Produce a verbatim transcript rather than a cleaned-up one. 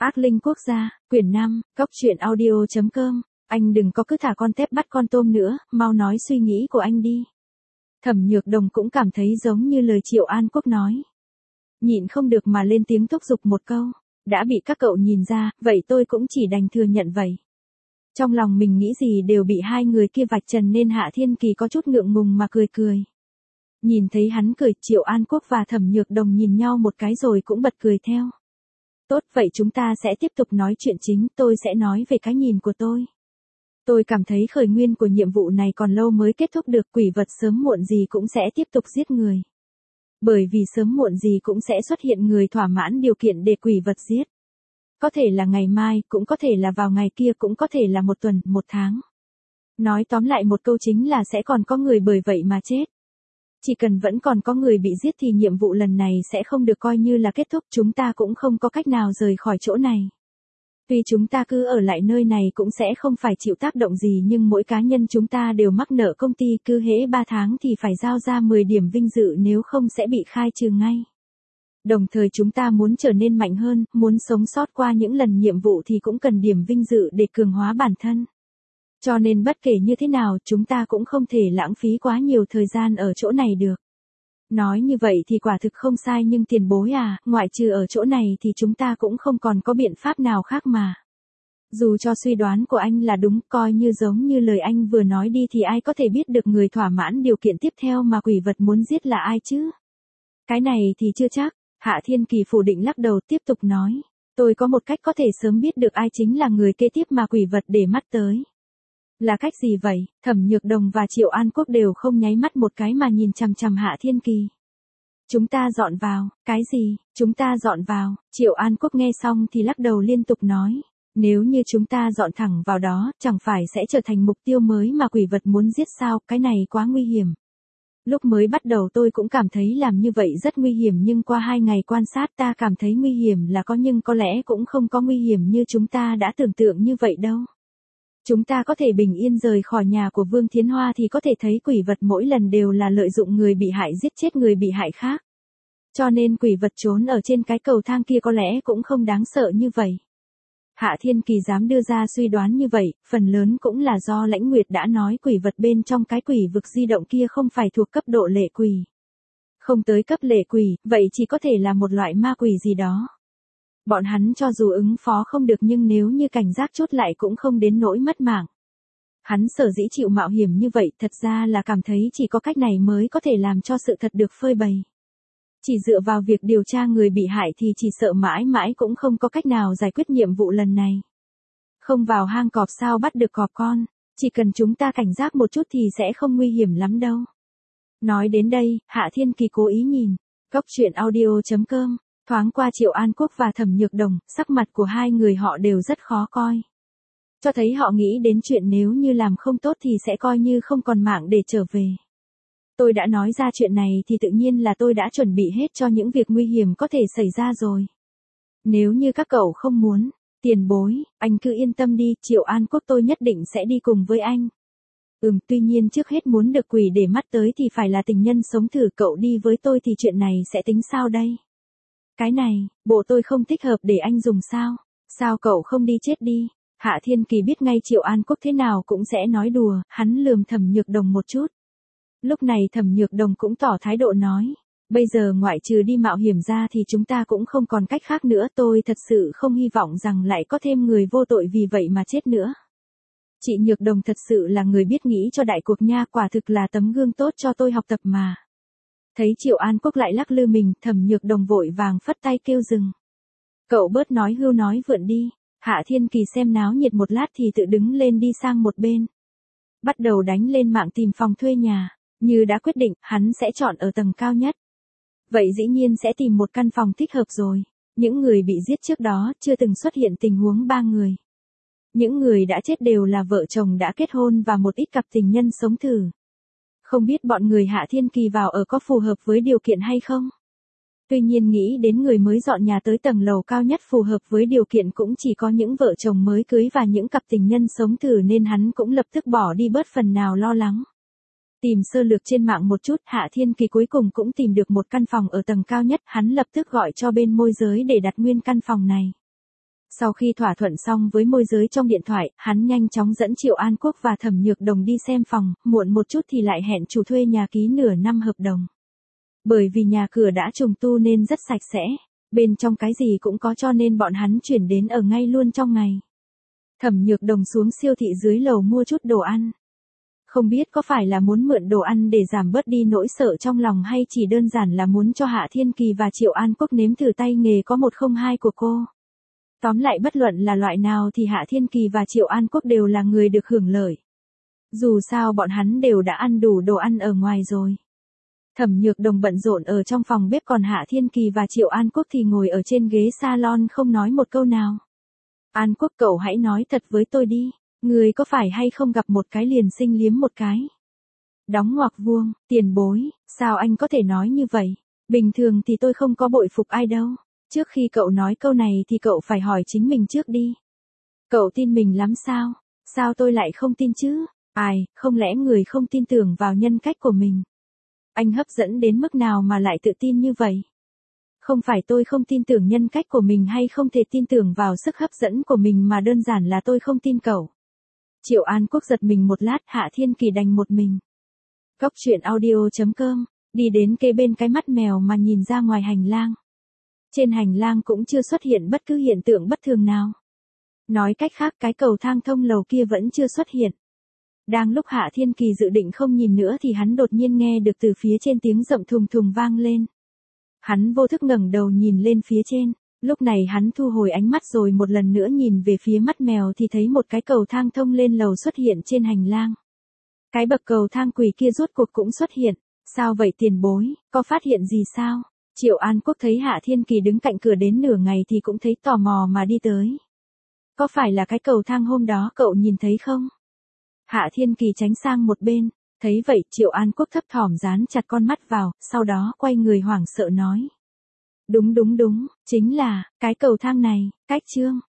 Ác linh quốc gia, quyển năm, cốc truyện audio chấm com. Anh đừng có cứ thả con tép bắt con tôm nữa, mau nói suy nghĩ của anh đi. Thẩm Nhược Đồng cũng cảm thấy giống như lời Triệu An Quốc nói. Nhịn không được mà lên tiếng thúc giục một câu. Đã bị các cậu nhìn ra, vậy tôi cũng chỉ đành thừa nhận vậy. Trong lòng mình nghĩ gì đều bị hai người kia vạch trần nên Hạ Thiên Kỳ có chút ngượng ngùng mà cười cười. Nhìn thấy hắn cười, Triệu An Quốc và Thẩm Nhược Đồng nhìn nhau một cái rồi cũng bật cười theo. Tốt, vậy chúng ta sẽ tiếp tục nói chuyện chính, tôi sẽ nói về cái nhìn của tôi. Tôi cảm thấy khởi nguyên của nhiệm vụ này còn lâu mới kết thúc được, quỷ vật sớm muộn gì cũng sẽ tiếp tục giết người. Bởi vì sớm muộn gì cũng sẽ xuất hiện người thỏa mãn điều kiện để quỷ vật giết. Có thể là ngày mai, cũng có thể là vào ngày kia, cũng có thể là một tuần, một tháng. Nói tóm lại một câu chính là sẽ còn có người bởi vậy mà chết. Chỉ cần vẫn còn có người bị giết thì nhiệm vụ lần này sẽ không được coi như là kết thúc, chúng ta cũng không có cách nào rời khỏi chỗ này. Tuy chúng ta cứ ở lại nơi này cũng sẽ không phải chịu tác động gì, nhưng mỗi cá nhân chúng ta đều mắc nợ công ty, cứ hễ ba tháng thì phải giao ra mười điểm vinh dự, nếu không sẽ bị khai trừ ngay. Đồng thời chúng ta muốn trở nên mạnh hơn, muốn sống sót qua những lần nhiệm vụ thì cũng cần điểm vinh dự để cường hóa bản thân. Cho nên bất kể như thế nào, chúng ta cũng không thể lãng phí quá nhiều thời gian ở chỗ này được. Nói như vậy thì quả thực không sai, nhưng tiền bối à, ngoại trừ ở chỗ này thì chúng ta cũng không còn có biện pháp nào khác mà. Dù cho suy đoán của anh là đúng, coi như giống như lời anh vừa nói đi thì ai có thể biết được người thỏa mãn điều kiện tiếp theo mà quỷ vật muốn giết là ai chứ? Cái này thì chưa chắc. Hạ Thiên Kỳ phủ định lắc đầu tiếp tục nói. Tôi có một cách có thể sớm biết được ai chính là người kế tiếp mà quỷ vật để mắt tới. Là cách gì vậy? Thẩm Nhược Đồng và Triệu An Quốc đều không nháy mắt một cái mà nhìn chằm chằm Hạ Thiên Kỳ. Chúng ta dọn vào. Cái gì? Chúng ta dọn vào. Triệu An Quốc nghe xong thì lắc đầu liên tục nói. Nếu như chúng ta dọn thẳng vào đó, chẳng phải sẽ trở thành mục tiêu mới mà quỷ vật muốn giết sao? Cái này quá nguy hiểm. Lúc mới bắt đầu tôi cũng cảm thấy làm như vậy rất nguy hiểm, nhưng qua hai ngày quan sát ta cảm thấy nguy hiểm là có, nhưng có lẽ cũng không có nguy hiểm như chúng ta đã tưởng tượng như vậy đâu. Chúng ta có thể bình yên rời khỏi nhà của Vương Thiến Hoa thì có thể thấy quỷ vật mỗi lần đều là lợi dụng người bị hại giết chết người bị hại khác. Cho nên quỷ vật trốn ở trên cái cầu thang kia có lẽ cũng không đáng sợ như vậy. Hạ Thiên Kỳ dám đưa ra suy đoán như vậy, phần lớn cũng là do Lãnh Nguyệt đã nói quỷ vật bên trong cái quỷ vực di động kia không phải thuộc cấp độ lệ quỷ. Không tới cấp lệ quỷ, vậy chỉ có thể là một loại ma quỷ gì đó. Bọn hắn cho dù ứng phó không được nhưng nếu như cảnh giác chốt lại cũng không đến nỗi mất mạng. Hắn sở dĩ chịu mạo hiểm như vậy thật ra là cảm thấy chỉ có cách này mới có thể làm cho sự thật được phơi bày. Chỉ dựa vào việc điều tra người bị hại thì chỉ sợ mãi mãi cũng không có cách nào giải quyết nhiệm vụ lần này. Không vào hang cọp sao bắt được cọp con, chỉ cần chúng ta cảnh giác một chút thì sẽ không nguy hiểm lắm đâu. Nói đến đây, Hạ Thiên Kỳ cố ý nhìn, cốc truyện audio chấm com, thoáng qua Triệu An Quốc và Thẩm Nhược Đồng, sắc mặt của hai người họ đều rất khó coi. Cho thấy họ nghĩ đến chuyện nếu như làm không tốt thì sẽ coi như không còn mạng để trở về. Tôi đã nói ra chuyện này thì tự nhiên là tôi đã chuẩn bị hết cho những việc nguy hiểm có thể xảy ra rồi. Nếu như các cậu không muốn, tiền bối, anh cứ yên tâm đi, Triệu An Quốc tôi nhất định sẽ đi cùng với anh. Ừm, tuy nhiên trước hết muốn được quỷ để mắt tới thì phải là tình nhân sống thử, cậu đi với tôi thì chuyện này sẽ tính sao đây? Cái này, bộ tôi không thích hợp để anh dùng sao? Sao cậu không đi chết đi? Hạ Thiên Kỳ biết ngay Triệu An Quốc thế nào cũng sẽ nói đùa, hắn lườm Thẩm Nhược Đồng một chút. Lúc này Thẩm Nhược Đồng cũng tỏ thái độ nói, bây giờ ngoại trừ đi mạo hiểm ra thì chúng ta cũng không còn cách khác nữa, tôi thật sự không hy vọng rằng lại có thêm người vô tội vì vậy mà chết nữa. Chị Nhược Đồng thật sự là người biết nghĩ cho đại cuộc nha, quả thực là tấm gương tốt cho tôi học tập mà. Thấy Triệu An Quốc lại lắc lư mình, Thẩm Nhược Đồng vội vàng phất tay kêu dừng. Cậu bớt nói hưu nói vượn đi. Hạ Thiên Kỳ xem náo nhiệt một lát thì tự đứng lên đi sang một bên. Bắt đầu đánh lên mạng tìm phòng thuê nhà. Như đã quyết định, hắn sẽ chọn ở tầng cao nhất. Vậy dĩ nhiên sẽ tìm một căn phòng thích hợp rồi. Những người bị giết trước đó chưa từng xuất hiện tình huống ba người. Những người đã chết đều là vợ chồng đã kết hôn và một ít cặp tình nhân sống thử. Không biết bọn người Hạ Thiên Kỳ vào ở có phù hợp với điều kiện hay không? Tuy nhiên nghĩ đến người mới dọn nhà tới tầng lầu cao nhất phù hợp với điều kiện cũng chỉ có những vợ chồng mới cưới và những cặp tình nhân sống thử nên hắn cũng lập tức bỏ đi bớt phần nào lo lắng. Tìm sơ lược trên mạng một chút, Hạ Thiên Kỳ cuối cùng cũng tìm được một căn phòng ở tầng cao nhất, hắn lập tức gọi cho bên môi giới để đặt nguyên căn phòng này. Sau khi thỏa thuận xong với môi giới trong điện thoại, hắn nhanh chóng dẫn Triệu An Quốc và Thẩm Nhược Đồng đi xem phòng, muộn một chút thì lại hẹn chủ thuê nhà ký nửa năm hợp đồng. Bởi vì nhà cửa đã trùng tu nên rất sạch sẽ, bên trong cái gì cũng có cho nên bọn hắn chuyển đến ở ngay luôn trong ngày. Thẩm Nhược Đồng xuống siêu thị dưới lầu mua chút đồ ăn. Không biết có phải là muốn mượn đồ ăn để giảm bớt đi nỗi sợ trong lòng hay chỉ đơn giản là muốn cho Hạ Thiên Kỳ và Triệu An Quốc nếm thử tay nghề có một không hai của cô. Tóm lại bất luận là loại nào thì Hạ Thiên Kỳ và Triệu An Quốc đều là người được hưởng lợi. Dù sao bọn hắn đều đã ăn đủ đồ ăn ở ngoài rồi. Thẩm Nhược Đồng bận rộn ở trong phòng bếp còn Hạ Thiên Kỳ và Triệu An Quốc thì ngồi ở trên ghế salon không nói một câu nào. An Quốc cậu hãy nói thật với tôi đi, người có phải hay không gặp một cái liền sinh liếm một cái. Đóng ngoặc vuông, tiền bối, sao anh có thể nói như vậy? Bình thường thì tôi không có bội phục ai đâu. Trước khi cậu nói câu này thì cậu phải hỏi chính mình trước đi. Cậu tin mình lắm sao? Sao tôi lại không tin chứ? Ai, không lẽ người không tin tưởng vào nhân cách của mình? Anh hấp dẫn đến mức nào mà lại tự tin như vậy? Không phải tôi không tin tưởng nhân cách của mình hay không thể tin tưởng vào sức hấp dẫn của mình mà đơn giản là tôi không tin cậu. Triệu An Quốc giật mình một lát, Hạ Thiên Kỳ đành một mình. Cóc truyện audio chấm com, đi đến kế bên cái mắt mèo mà nhìn ra ngoài hành lang. Trên hành lang cũng chưa xuất hiện bất cứ hiện tượng bất thường nào. Nói cách khác cái cầu thang thông lầu kia vẫn chưa xuất hiện. Đang lúc Hạ Thiên Kỳ dự định không nhìn nữa thì hắn đột nhiên nghe được từ phía trên tiếng rậm thùng thùng vang lên. Hắn vô thức ngẩng đầu nhìn lên phía trên, lúc này hắn thu hồi ánh mắt rồi một lần nữa nhìn về phía mắt mèo thì thấy một cái cầu thang thông lên lầu xuất hiện trên hành lang. Cái bậc cầu thang quỷ kia rốt cuộc cũng xuất hiện, sao vậy tiền bối, có phát hiện gì sao? Triệu An Quốc thấy Hạ Thiên Kỳ đứng cạnh cửa đến nửa ngày thì cũng thấy tò mò mà đi tới. Có phải là cái cầu thang hôm đó cậu nhìn thấy không? Hạ Thiên Kỳ tránh sang một bên, thấy vậy Triệu An Quốc thấp thỏm dán chặt con mắt vào, sau đó quay người hoảng sợ nói. Đúng đúng đúng, chính là, cái cầu thang này, cách chương.